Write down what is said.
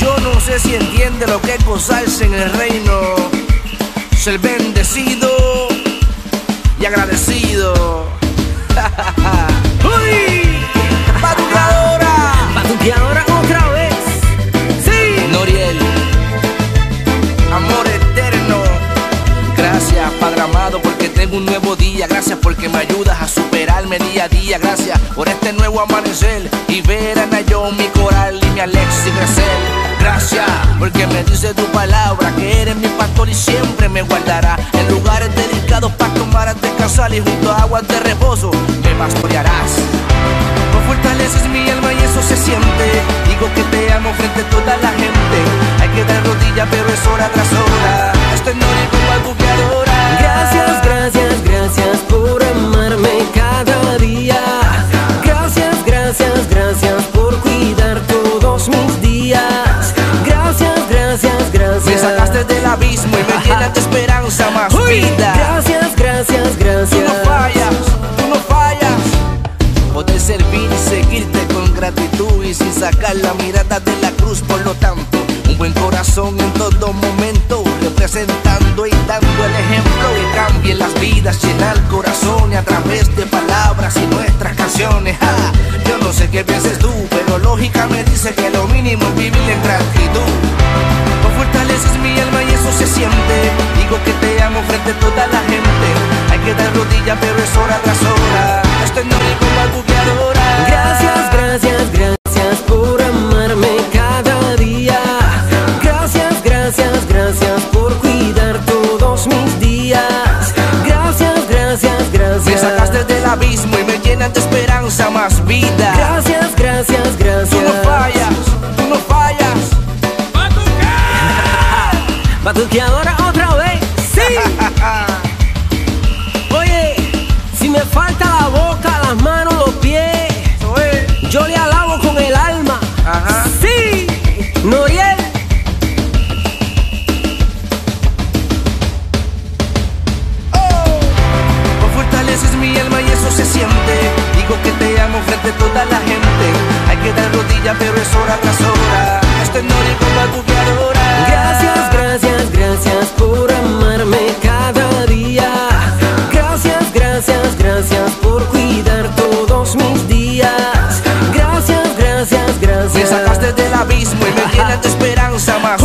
Yo no sé si entiende lo que es gozarse en el reino, ser bendecido y agradecido. ¡Uy! Batuqueadora otra vez. Sí. Noriel, amor eterno. Gracias, Padre amado, porque tengo un nuevo día. Gracias porque me ayudas a superarme día a día. Gracias por este nuevo amanecer y ver a Naomi, Coral y mi Alexi crecer. Gracias porque me dice tu palabra que eres mi pastor y siempre me guardará en lugares dedicados para tomar a descansar y junto a aguas de reposo me pastorearás. No fortaleces mi alma y eso se siente. Digo que te amo frente a toda la gente. Hay que dar rodillas pero es hora tras hora. Estoy Noriel con Batuqueadora. Gracias, gracias, gracias por amarme cada día. Gracias, gracias, gracias por cuidar todos mis días. Gracias, gracias, gracias. Me sacaste del abismo y me llenas de esperanza más vida. Gracias, gracias, gracias. Tú no fallas, tú no fallas. Poder servir y seguirte con gratitud y sin sacar la mirada de la cruz. Por lo tanto, un buen corazón en todo momento, representando y dando el ejemplo que cambie las vidas, llenar corazones a través de palabras y nuestras canciones. Yo no sé qué pienses tú, pero lógica me dice que lo mínimo es vivir en gratitud. No fortaleces mi alma y eso se siente. Digo que te amo frente a toda la gente. Hay que dar rodillas pero es hora tras hora. Estoy Noriel con Batuqueadora. Gracias, gracias, gracias por amarme cada día. Gracias, gracias, gracias por cuidar todos mis días. Gracias, gracias, gracias. Me sacaste del abismo y me llenas de esperanza más vida. Gracias, gracias, gracias. Tú no fallas, tú no fallas. Batuqueadora otra vez. Sí. Oye, si me falta la boca, las manos, los pies, yo le alabo con el alma. Ajá. Sí, Noriel. No fortaleces mi alma y eso se siente. Digo que te amo frente a toda la gente. Hay que dar rodillas pero es hora tras hora. Estoy Noriel con Batuqueadora. Gracias, gracias, gracias por amarme cada día. Gracias, gracias, gracias por cuidar todos mis días. Gracias, gracias, gracias. Me sacaste del abismo y me llenas de esperanza más